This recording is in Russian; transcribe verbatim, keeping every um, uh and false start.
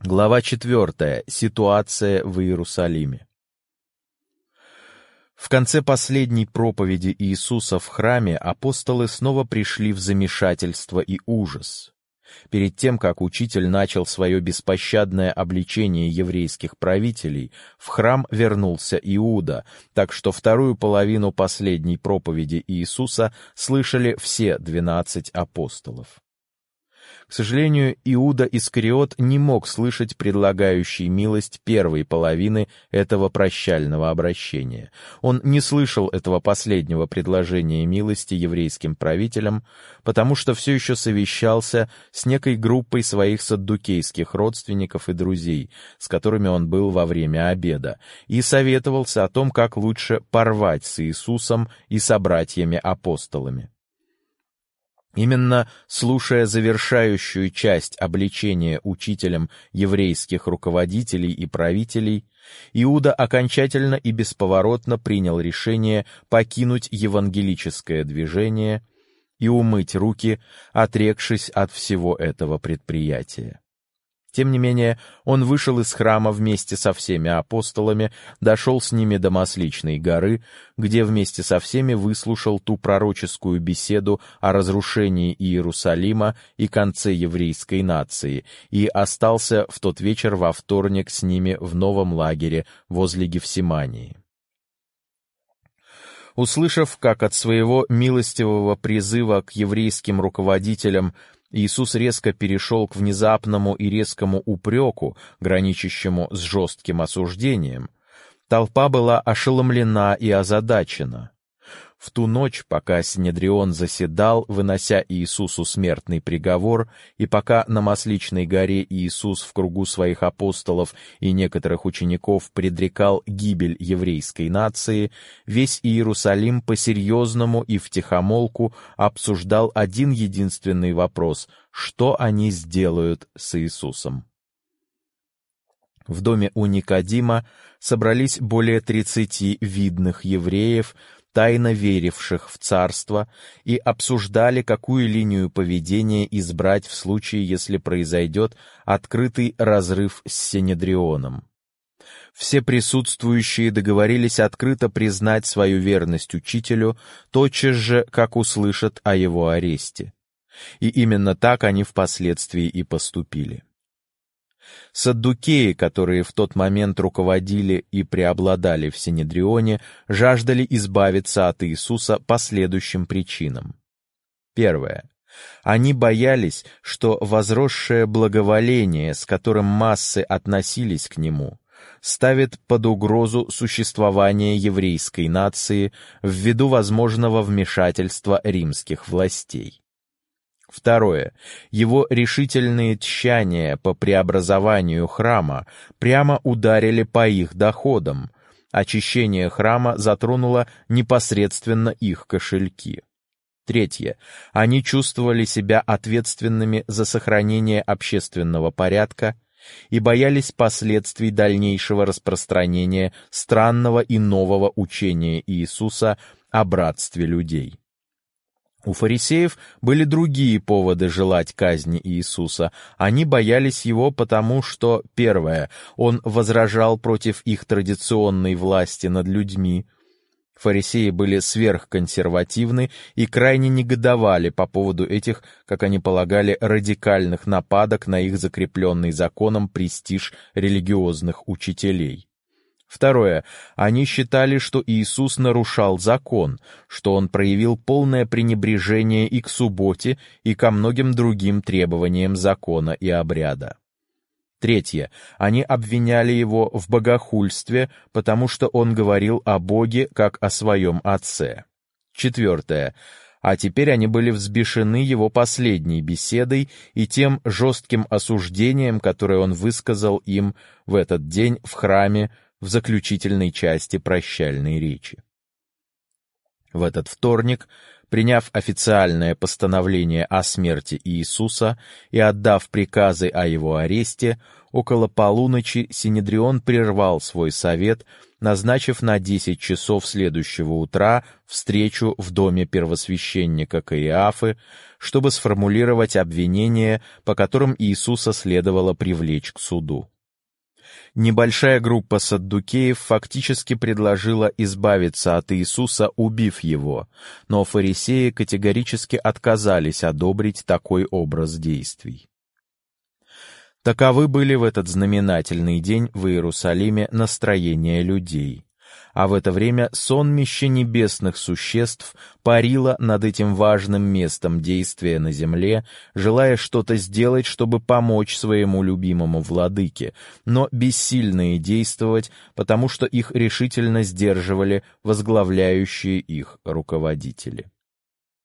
Глава четвертая. Ситуация в Иерусалиме. В конце последней проповеди Иисуса в храме апостолы снова пришли в замешательство и ужас. Перед тем, как учитель начал свое беспощадное обличение еврейских правителей, в храм вернулся Иуда, так что вторую половину последней проповеди Иисуса слышали все двенадцать апостолов. К сожалению, Иуда Искариот не мог слышать предлагающий милость первой половины этого прощального обращения. Он не слышал этого последнего предложения милости еврейским правителям, потому что все еще совещался с некой группой своих саддукейских родственников и друзей, с которыми он был во время обеда, и советовался о том, как лучше порвать с Иисусом и собратьями-апостолами. Именно слушая завершающую часть обличения учителем еврейских руководителей и правителей, Иуда окончательно и бесповоротно принял решение покинуть евангелическое движение и умыть руки, отрекшись от всего этого предприятия. Тем не менее, он вышел из храма вместе со всеми апостолами, дошел с ними до Масличной горы, где вместе со всеми выслушал ту пророческую беседу о разрушении Иерусалима и конце еврейской нации, и остался в тот вечер во вторник с ними в новом лагере возле Гефсимании. Услышав, как от своего милостивого призыва к еврейским руководителям Иисус резко перешел к внезапному и резкому упреку, граничащему с жестким осуждением, толпа была ошеломлена и озадачена. В ту ночь, пока Синедрион заседал, вынося Иисусу смертный приговор, и пока на Масличной горе Иисус в кругу своих апостолов и некоторых учеников предрекал гибель еврейской нации, весь Иерусалим по-серьезному и втихомолку обсуждал один единственный вопрос: что они сделают с Иисусом? В доме у Никодима собрались более тридцати видных евреев, тайно веривших в царство, и обсуждали, какую линию поведения избрать в случае, если произойдет открытый разрыв с Синедрионом. Все присутствующие договорились открыто признать свою верность учителю тотчас же, как услышат о его аресте. И именно так они впоследствии и поступили. Саддукеи, которые в тот момент руководили и преобладали в Синедрионе, жаждали избавиться от Иисуса по следующим причинам. Первое. Они боялись, что возросшее благоволение, с которым массы относились к нему, ставит под угрозу существование еврейской нации ввиду возможного вмешательства римских властей. Второе. Его решительные тщания по преобразованию храма прямо ударили по их доходам. Очищение храма затронуло непосредственно их кошельки. Третье. Они чувствовали себя ответственными за сохранение общественного порядка и боялись последствий дальнейшего распространения странного и нового учения Иисуса о братстве людей. У фарисеев были другие поводы желать казни Иисуса. Они боялись его потому, что, первое, он возражал против их традиционной власти над людьми. Фарисеи были сверхконсервативны и крайне негодовали по поводу этих, как они полагали, радикальных нападок на их закрепленный законом престиж религиозных учителей. Второе. Они считали, что Иисус нарушал закон, что он проявил полное пренебрежение и к субботе, и ко многим другим требованиям закона и обряда. Третье. Они обвиняли его в богохульстве, потому что он говорил о Боге как о своем Отце. Четвертое. А теперь они были взбешены его последней беседой и тем жестким осуждением, которое он высказал им в этот день в храме, в заключительной части прощальной речи. В этот вторник, приняв официальное постановление о смерти Иисуса и отдав приказы о его аресте, около полуночи Синедрион прервал свой совет назначив на десять часов следующего утра встречу в доме первосвященника Каиафы, чтобы сформулировать обвинения, по которым Иисуса следовало привлечь к суду. Небольшая группа саддукеев фактически предложила избавиться от Иисуса, убив его, но фарисеи категорически отказались одобрить такой образ действий. Таковы были в этот знаменательный день в Иерусалиме настроения людей. А в это время сонмище небесных существ парило над этим важным местом действия на земле, желая что-то сделать, чтобы помочь своему любимому владыке, но бессильные действовать, потому что их решительно сдерживали возглавляющие их руководители.